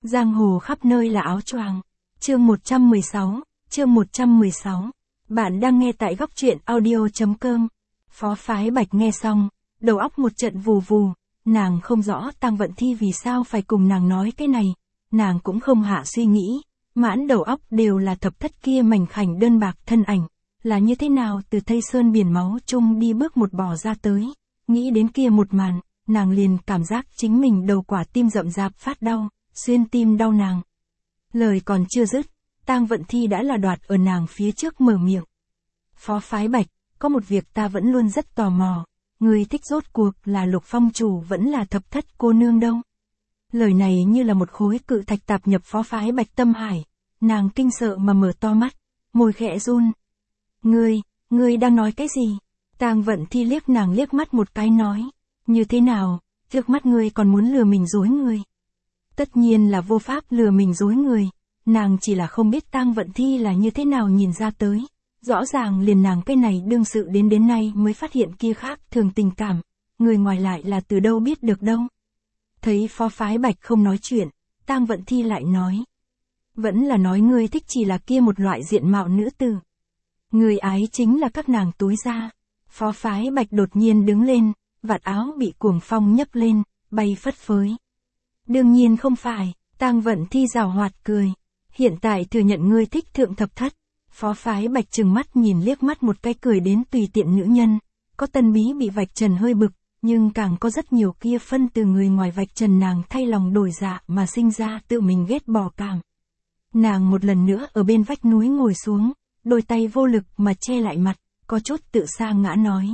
Giang hồ khắp nơi là áo choàng. Chương 116, chương 116. Bạn đang nghe tại góc truyện audio.com. Phó Phái Bạch nghe xong, đầu óc một trận vù vù, nàng không rõ Tang Vận Thi vì sao phải cùng nàng nói cái này, nàng cũng không hạ suy nghĩ, mãn đầu óc đều là thập thất kia mảnh khảnh đơn bạc thân ảnh, là như thế nào từ thây sơn biển máu chung đi bước một bò ra tới, nghĩ đến kia một màn, nàng liền cảm giác chính mình đầu quả tim rậm rạp phát đau, xuyên tim đau nàng. Lời còn chưa dứt, Tang Vận Thi đã là đoạt ở nàng phía trước mở miệng. Phó Phái Bạch, có một việc ta vẫn luôn rất tò mò, người thích rốt cuộc là Lục Phong chủ vẫn là thập thất cô nương đâu. Lời này như là một khối cự thạch tạp nhập Phó Phái Bạch tâm hải, nàng kinh sợ mà mở to mắt, môi khẽ run. Ngươi đang nói cái gì? Tang Vận Thi liếc nàng liếc mắt một cái nói, như thế nào, trước mắt ngươi còn muốn lừa mình dối người. Tất nhiên là vô pháp lừa mình dối người, nàng chỉ là không biết Tang Vận Thi là như thế nào nhìn ra tới. Rõ ràng liền nàng cái này đương sự đến nay mới phát hiện kia khác thường tình cảm, người ngoài lại là từ đâu biết được đâu. Thấy Phó Phái Bạch không nói chuyện, Tang Vận Thi lại nói. Vẫn là nói ngươi thích chỉ là kia một loại diện mạo nữ tử. Người ái chính là các nàng túi ra. Phó Phái Bạch đột nhiên đứng lên, vạt áo bị cuồng phong nhấc lên, bay phất phới. Đương nhiên không phải, Tang Vận Thi giảo hoạt cười. Hiện tại thừa nhận ngươi thích thượng thập thất. Phó Phái Bạch trừng mắt nhìn liếc mắt một cái cười đến tùy tiện nữ nhân. Có tân bí bị vạch trần hơi bực, nhưng càng có rất nhiều kia phân từ người ngoài vạch trần nàng thay lòng đổi dạ mà sinh ra tự mình ghét bỏ cảm. Nàng một lần nữa ở bên vách núi ngồi xuống, đôi tay vô lực mà che lại mặt, có chút tự sa ngã nói.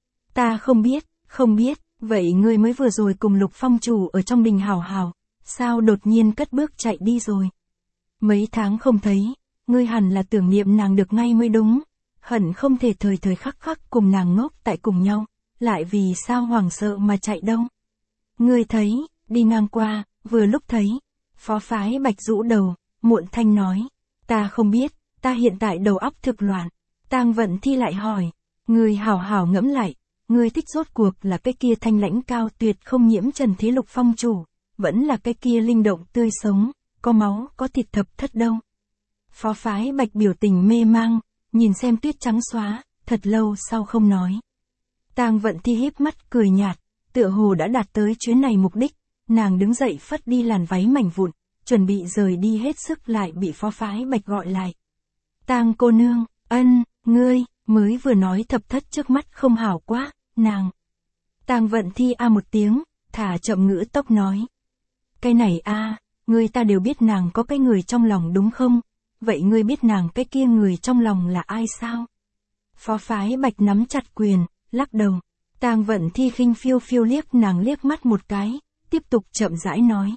Ta không biết, vậy ngươi mới vừa rồi cùng Lục Phong chủ ở trong đình hào hào, sao đột nhiên cất bước chạy đi rồi? Mấy tháng không thấy, ngươi hẳn là tưởng niệm nàng được ngay mới đúng, hẳn không thể thời thời khắc khắc cùng nàng ngốc tại cùng nhau, lại vì sao hoảng sợ mà chạy đâu? Ngươi thấy, đi ngang qua, vừa lúc thấy, Phó Phái Bạch rũ đầu, muộn thanh nói, ta không biết, ta hiện tại đầu óc thực loạn. Tang Vận Thi lại hỏi, ngươi hảo hảo ngẫm lại, ngươi thích rốt cuộc là cái kia thanh lãnh cao tuyệt không nhiễm trần thế Lục Phong chủ, vẫn là cái kia linh động tươi sống, có máu có thịt thập thất đâu? Phó Phái Bạch biểu tình mê mang, nhìn xem tuyết trắng xóa, thật lâu sau không nói. Tang Vận Thi híp mắt cười nhạt, tựa hồ đã đạt tới chuyến này mục đích, nàng đứng dậy phất đi làn váy mảnh vụn, chuẩn bị rời đi hết sức lại bị Phó Phái Bạch gọi lại. Tang cô nương, ngươi, mới vừa nói thập thất trước mắt không hảo quá, nàng. Tang Vận Thi a một tiếng, thả chậm ngữ tốc nói. Cái này ngươi ta đều biết nàng có cái người trong lòng đúng không? Vậy ngươi biết nàng cái kia người trong lòng là ai sao? Phó Phái Bạch nắm chặt quyền, lắc đầu. Tang Vận Thi khinh phiêu phiêu liếc nàng liếc mắt một cái, tiếp tục chậm rãi nói.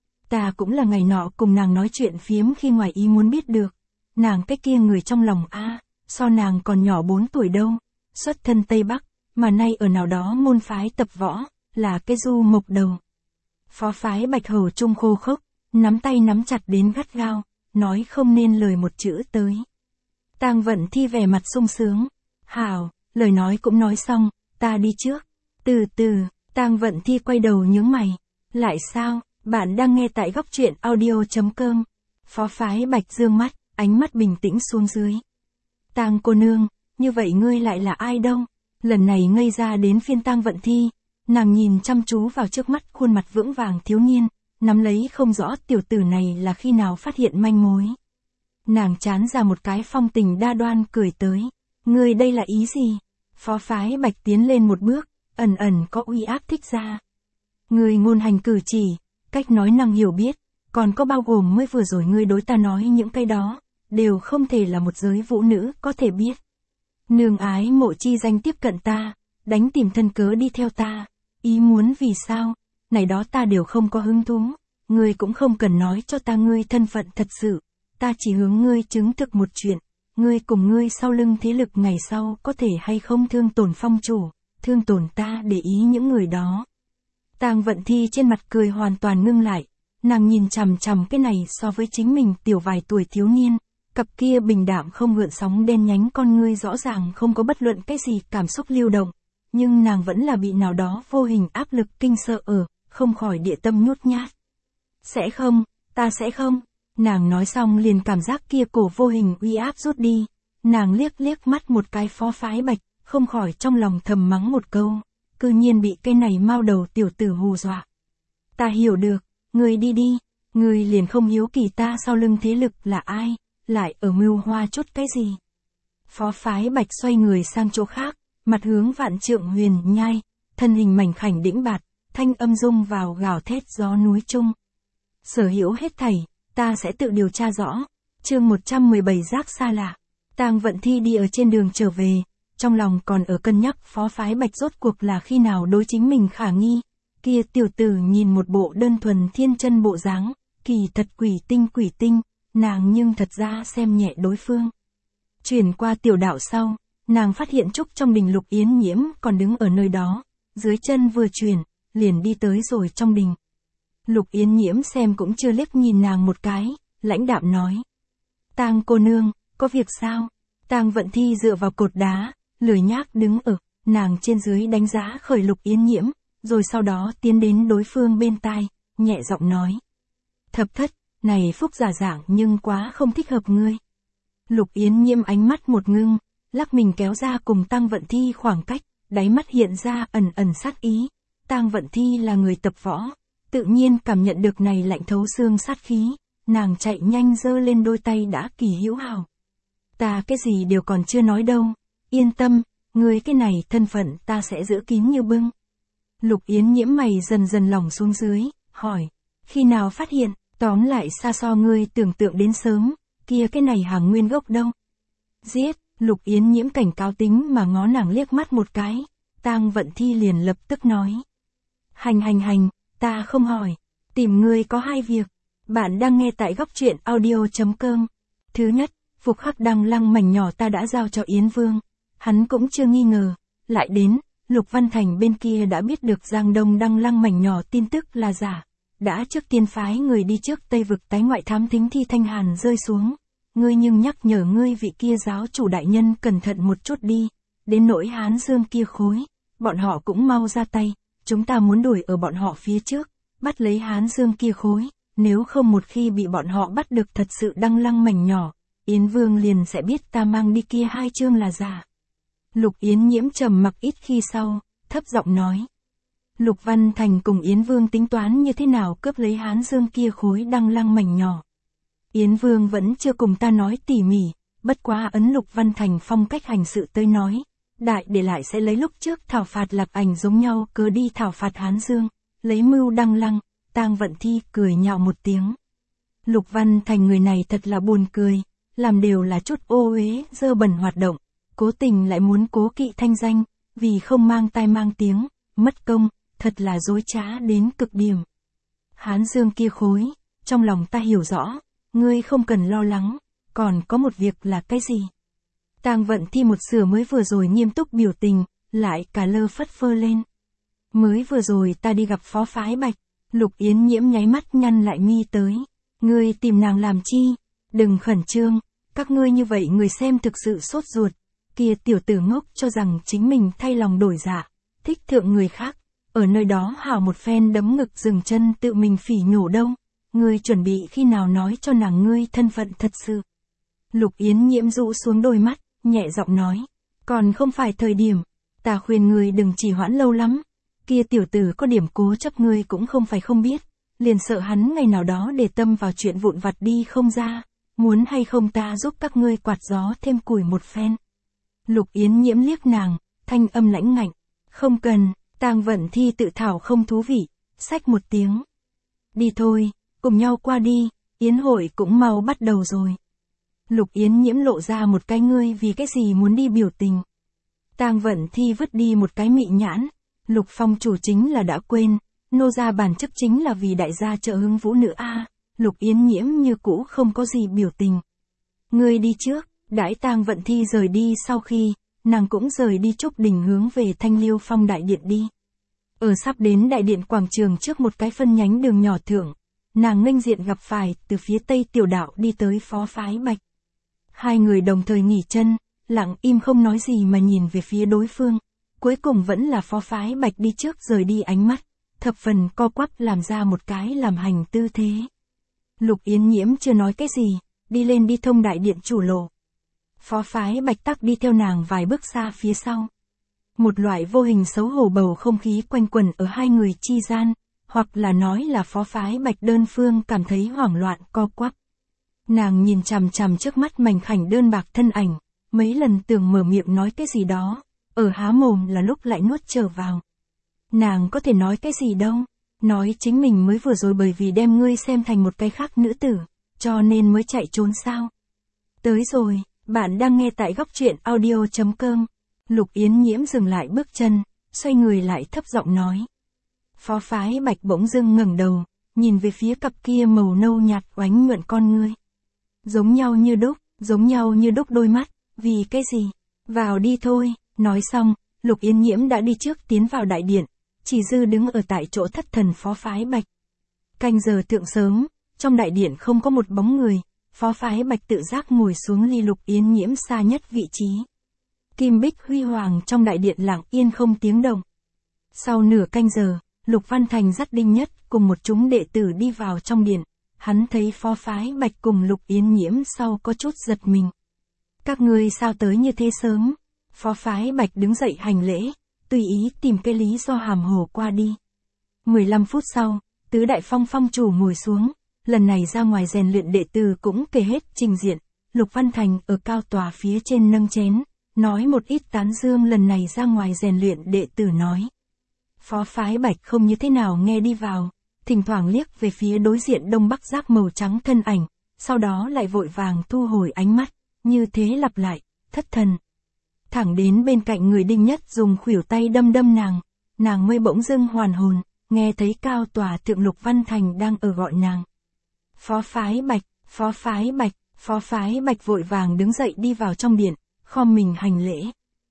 Ta cũng là ngày nọ cùng nàng nói chuyện phiếm khi ngoài ý muốn biết được. Nàng cái kia người trong lòng so nàng còn nhỏ 4 tuổi đâu, xuất thân Tây Bắc, mà nay ở nào đó môn phái tập võ, là cái du mộc đầu. Phó Phái Bạch hầu trung khô khốc, nắm tay nắm chặt đến gắt gao, nói không nên lời một chữ tới. Tang Vận Thi vẻ mặt sung sướng, hảo, lời nói cũng nói xong, ta đi trước. Từ từ, Tang Vận Thi quay đầu nhướng mày, lại sao, bạn đang nghe tại góc truyện audio.com. Phó Phái Bạch dương mắt, ánh mắt bình tĩnh xuống dưới. Tang cô nương, như vậy ngươi lại là ai đâu? Lần này ngây ra đến phiên Tang Vận Thi, nàng nhìn chăm chú vào trước mắt khuôn mặt vững vàng thiếu niên, nắm lấy không rõ tiểu tử này là khi nào phát hiện manh mối. Nàng chán ra một cái phong tình đa đoan cười tới. Ngươi đây là ý gì? Phó Phái Bạch tiến lên một bước, ẩn có uy áp thích ra. Ngươi ngôn hành cử chỉ, cách nói năng hiểu biết, còn có bao gồm mới vừa rồi ngươi đối ta nói những cái đó, đều không thể là một giới vũ nữ có thể biết. Nương ái mộ chi danh tiếp cận ta, đánh tìm thân cớ đi theo ta, ý muốn vì sao, này đó ta đều không có hứng thú, ngươi cũng không cần nói cho ta ngươi thân phận thật sự, ta chỉ hướng ngươi chứng thực một chuyện, ngươi cùng ngươi sau lưng thế lực ngày sau có thể hay không thương tổn Phong chủ, thương tổn ta để ý những người đó. Tang Vận Thi trên mặt cười hoàn toàn ngưng lại, nàng nhìn chằm chằm cái này so với chính mình tiểu vài tuổi thiếu niên, cặp kia bình đạm không gợn sóng đen nhánh con ngươi rõ ràng không có bất luận cái gì cảm xúc lưu động, nhưng nàng vẫn là bị nào đó vô hình áp lực kinh sợ không khỏi địa tâm nhút nhát. Sẽ không, Ta sẽ không. Nàng nói xong liền cảm giác kia cổ vô hình uy áp rút đi. Nàng liếc liếc mắt một cái Phó Phái Bạch, không khỏi trong lòng thầm mắng một câu. Cư nhiên bị cái này mau đầu tiểu tử hù dọa. Ta hiểu được, ngươi đi đi. Ngươi liền không hiếu kỳ ta sau lưng thế lực là ai, lại ở mưu hoa chút cái gì. Phó Phái Bạch xoay người sang chỗ khác, mặt hướng Vạn Trượng Huyền Nhai, thân hình mảnh khảnh đĩnh bạt, thanh âm rung vào gào thét gió núi trung. Sở hữu hết thảy, ta sẽ tự điều tra rõ. Chương 117 giác xa lạ. Tang Vận Thi đi ở trên đường trở về, trong lòng còn ở cân nhắc Phó Phái Bạch rốt cuộc là khi nào đối chính mình khả nghi. Kia tiểu tử nhìn một bộ đơn thuần thiên chân bộ dáng, kỳ thật quỷ tinh, nàng nhưng thật ra xem nhẹ đối phương. Chuyển qua tiểu đạo sau, nàng phát hiện Trúc trong đình Lục Yến Nhiễm còn đứng ở nơi đó, dưới chân vừa chuyển, liền đi tới rồi trong đình. Lục Yến Nhiễm xem cũng chưa liếc nhìn nàng một cái, lãnh đạm nói. Tang cô nương, có việc sao? Tang Vận Thi dựa vào cột đá, lười nhác đứng ở, nàng trên dưới đánh giá khởi Lục Yến Nhiễm, rồi sau đó tiến đến đối phương bên tai, nhẹ giọng nói. Thập thất, này phúc giả dạng nhưng quá không thích hợp ngươi. Lục Yến Nhiễm ánh mắt một ngưng, lắc mình kéo ra cùng Tang Vận Thi khoảng cách, đáy mắt hiện ra ẩn ẩn sát ý. Tang Vận Thi là người tập võ, tự nhiên cảm nhận được này lạnh thấu xương sát khí, nàng chạy nhanh giơ lên đôi tay đã kỳ hữu hảo. Ta cái gì đều còn chưa nói đâu, yên tâm, ngươi cái này thân phận ta sẽ giữ kín như bưng. Lục Yến Nhiễm mày dần dần lỏng xuống dưới, hỏi, khi nào phát hiện, tóm lại xa so ngươi tưởng tượng đến sớm, kia cái này hàng nguyên gốc đâu. Giết, Lục Yến Nhiễm cảnh cáo tính mà ngó nàng liếc mắt một cái, Tang Vận Thi liền lập tức nói. Hành, ta không hỏi, tìm ngươi có hai việc. Bạn đang nghe tại góc truyện audio.com. Thứ nhất, phục khắc đăng lăng mảnh nhỏ ta đã giao cho Yến Vương, hắn cũng chưa nghi ngờ, lại đến, Lục Văn Thành bên kia đã biết được Giang Đông đăng lăng mảnh nhỏ tin tức là giả, đã trước tiên phái người đi trước Tây vực tái ngoại thám thính thi Thanh Hàn rơi xuống. Ngươi nhưng nhắc nhở ngươi vị kia giáo chủ đại nhân cẩn thận một chút đi, đến nỗi Hán Dương kia khối, bọn họ cũng mau ra tay, chúng ta muốn đuổi ở bọn họ phía trước, bắt lấy Hán Dương kia khối, nếu không một khi bị bọn họ bắt được thật sự đăng lăng mảnh nhỏ, Yến Vương liền sẽ biết ta mang đi kia hai chương là giả. Lục Yến Nhiễm trầm mặc ít khi sau, thấp giọng nói. Lục Văn Thành cùng Yến Vương tính toán như thế nào cướp lấy Hán Dương kia khối đăng lăng mảnh nhỏ. Yến Vương vẫn chưa cùng ta nói tỉ mỉ, bất quá ấn Lục Văn Thành phong cách hành sự tới nói, đại để lại sẽ lấy lúc trước thảo phạt Lạc Ảnh giống nhau cớ đi thảo phạt Hán Dương, lấy mưu đăng lăng. Tang Vận Thi cười nhạo một tiếng. Lục Văn Thành người này thật là buồn cười, làm đều là chút ô uế, dơ bẩn hoạt động, cố tình lại muốn cố kỵ thanh danh, vì không mang tai mang tiếng, mất công, thật là dối trá đến cực điểm. Hán Dương kia khối, trong lòng ta hiểu rõ, ngươi không cần lo lắng, còn có một việc là cái gì? Tang Vận Thi một sửa mới vừa rồi nghiêm túc biểu tình, lại cả lơ phất phơ lên. Mới vừa rồi ta đi gặp Phó Phái Bạch. Lục Yến Nhiễm nháy mắt nhăn lại mi tới. Ngươi tìm nàng làm chi? Đừng khẩn trương, các ngươi như vậy người xem thực sự sốt ruột. Kia tiểu tử ngốc cho rằng chính mình thay lòng đổi dạ, thích thượng người khác, ở nơi đó hào một phen đấm ngực dừng chân tự mình phỉ nhổ đâu. Ngươi chuẩn bị khi nào nói cho nàng ngươi thân phận thật sự. Lục Yến Nhiễm rũ xuống đôi mắt, nhẹ giọng nói. Còn không phải thời điểm, ta khuyên ngươi đừng trì hoãn lâu lắm. Kia tiểu tử có điểm cố chấp ngươi cũng không phải không biết, liền sợ hắn ngày nào đó để tâm vào chuyện vụn vặt đi không ra, muốn hay không ta giúp các ngươi quạt gió thêm củi một phen. Lục Yến Nhiễm liếc nàng, thanh âm lãnh ngạnh, không cần, Tang Vận Thi tự thảo không thú vị, xách một tiếng. Đi thôi, cùng nhau qua đi, yến hội cũng mau bắt đầu rồi. Lục Yến Nhiễm lộ ra một cái ngươi vì cái gì muốn đi biểu tình. Tang Vận Thi vứt đi một cái mị nhãn. Lục Phong chủ chính là đã quên, nô gia bản chức chính là vì đại gia trợ hứng vũ nữ a. Lục Yến Nhiễm như cũ không có gì biểu tình. Ngươi đi trước, đãi Tang Vận Thi rời đi sau khi, nàng cũng rời đi Trúc Đình hướng về Thanh Liêu Phong đại điện đi. Ở sắp đến đại điện quảng trường trước một cái phân nhánh đường nhỏ thượng, nàng nghênh diện gặp phải từ phía tây tiểu đạo đi tới Phó Phái Bạch. Hai người đồng thời nghỉ chân, lặng im không nói gì mà nhìn về phía đối phương. Cuối cùng vẫn là Phó Phái Bạch đi trước rời đi ánh mắt, thập phần co quắp làm ra một cái làm hành tư thế. Lục Yến Nhiễm chưa nói cái gì, đi lên đi thông đại điện chủ lộ. Phó phái Bạch Tắc đi theo nàng vài bước xa phía sau. Một loại vô hình xấu hổ bầu không khí quanh quẩn ở hai người chi gian, hoặc là nói là phó phái Bạch đơn phương cảm thấy hoảng loạn co quắp. Nàng nhìn chằm chằm trước mắt mảnh khảnh đơn bạc thân ảnh, mấy lần tưởng mở miệng nói cái gì đó, ở há mồm là lúc lại nuốt trở vào. Nàng có thể nói cái gì đâu, nói chính mình mới vừa rồi bởi vì đem ngươi xem thành một cái khác nữ tử, cho nên mới chạy trốn sao. Tới rồi, bạn đang nghe tại góc truyện audio.com. Lục Yến Nhiễm dừng lại bước chân, xoay người lại thấp giọng nói. Phó phái Bạch bỗng dưng ngẩng đầu, nhìn về phía cặp kia màu nâu nhạt oánh nhuận con ngươi. Giống nhau như đúc đôi mắt, vì cái gì? Vào đi thôi, nói xong, Lục Yến Nhiễm đã đi trước tiến vào đại điện, chỉ dư đứng ở tại chỗ thất thần phó phái Bạch. Canh giờ thượng sớm, trong đại điện không có một bóng người, phó phái Bạch tự giác ngồi xuống ly Lục Yến Nhiễm xa nhất vị trí. Kim bích huy hoàng trong đại điện lặng yên không tiếng động. Sau nửa canh giờ, Lục Văn Thành dắt Đinh Nhất cùng một chúng đệ tử đi vào trong điện. Hắn thấy phó phái Bạch cùng Lục Yến Nhiễm sau có chút giật mình. Các ngươi sao tới như thế sớm? Phó phái Bạch đứng dậy hành lễ, tùy ý tìm cái lý do hàm hồ qua đi. 15 phút sau, tứ đại phong phong chủ ngồi xuống, lần này ra ngoài rèn luyện đệ tử cũng kể hết trình diện. Lục Văn Thành ở cao tòa phía trên nâng chén, nói một ít tán dương lần này ra ngoài rèn luyện đệ tử nói. Phó phái Bạch không như thế nào nghe đi vào, thỉnh thoảng liếc về phía đối diện đông bắc giác màu trắng thân ảnh, sau đó lại vội vàng thu hồi ánh mắt, như thế lặp lại, thất thần. Thẳng đến bên cạnh người Đinh Nhất dùng khuỷu tay đâm nàng mới bỗng dưng hoàn hồn, nghe thấy cao tòa thượng Lục Văn Thành đang ở gọi nàng. Phó phái Bạch, phó phái Bạch, phó phái Bạch vội vàng đứng dậy đi vào trong điện, khom mình hành lễ.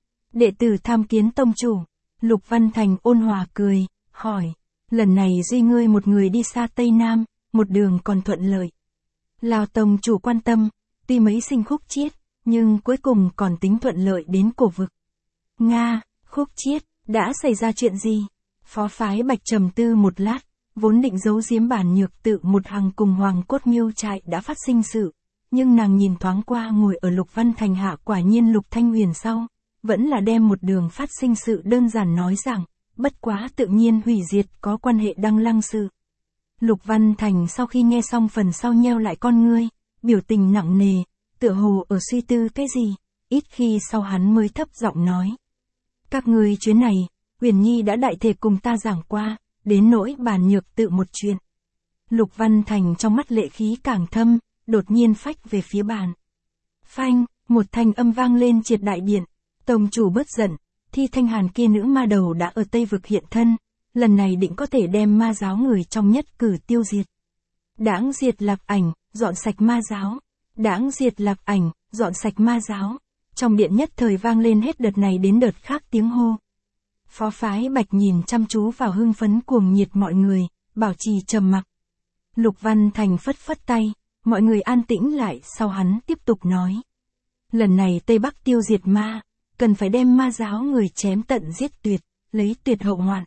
Đệ tử tham kiến tông chủ. Lục Văn Thành ôn hòa cười, hỏi, lần này duy ngươi một người đi xa Tây Nam, một đường còn thuận lợi. Lão tông chủ quan tâm, tuy mấy sinh khúc chiết, nhưng cuối cùng còn tính thuận lợi đến cổ vực. Nga, khúc chiết, đã xảy ra chuyện gì? Phó phái Bạch trầm tư một lát, vốn định giấu giếm bản nhược tự một hàng cùng Hoàng Cốt Miêu trại đã phát sinh sự, nhưng nàng nhìn thoáng qua ngồi ở Lục Văn Thành hạ quả nhiên Lục Thanh Huyền sau. Vẫn là đem một đường phát sinh sự đơn giản nói rằng, bất quá tự nhiên hủy diệt có quan hệ Đăng Lăng sự. Lục Văn Thành sau khi nghe xong phần sau nheo lại con ngươi, biểu tình nặng nề, tựa hồ ở suy tư cái gì, ít khi sau hắn mới thấp giọng nói. Các ngươi chuyến này, Huyền Nhi đã đại thể cùng ta giảng qua, đến nỗi bản nhược tự một chuyện. Lục Văn Thành trong mắt lệ khí càng thâm, đột nhiên phách về phía bàn. Phanh, một thanh âm vang lên triệt đại điện. Tông chủ bớt giận, Thi Thanh Hàn kia nữ ma đầu đã ở Tây Vực hiện thân, lần này định có thể đem ma giáo người trong nhất cử tiêu diệt. Đãng diệt Lạc Ảnh, dọn sạch ma giáo. Đãng diệt Lạc Ảnh, dọn sạch ma giáo. Trong điện nhất thời vang lên hết đợt này đến đợt khác tiếng hô. Phó phái Bạch nhìn chăm chú vào hưng phấn cuồng nhiệt mọi người, bảo trì trầm mặc. Lục Văn Thành phất phất tay, mọi người an tĩnh lại sau hắn tiếp tục nói. Lần này Tây Bắc tiêu diệt ma, cần phải đem ma giáo người chém tận giết tuyệt, lấy tuyệt hậu hoạn.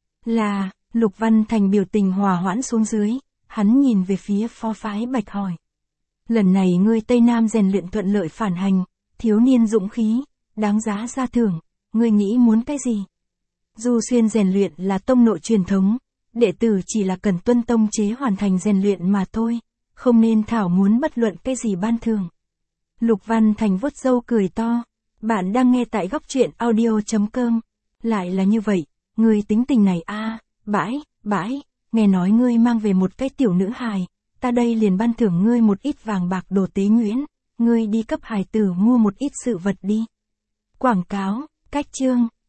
Là, Lục Văn Thành biểu tình hòa hoãn xuống dưới, hắn nhìn về phía phó phái Bạch hỏi. Lần này ngươi Tây Nam rèn luyện thuận lợi phản hành, thiếu niên dũng khí, đáng giá ra thưởng, ngươi nghĩ muốn cái gì? Du xuyên rèn luyện là tông nội truyền thống, đệ tử chỉ là cần tuân tông chế hoàn thành rèn luyện mà thôi, không nên thảo muốn bất luận cái gì ban thưởng. Lục Văn Thành vuốt râu cười to. Bạn đang nghe tại góc truyện audio.com. Lại là như vậy, ngươi tính tình này bãi, nghe nói ngươi mang về một cái tiểu nữ hài, ta đây liền ban thưởng ngươi một ít vàng bạc đồ tế nhuyễn, ngươi đi cấp hài tử mua một ít sự vật đi. Quảng cáo, cách chương.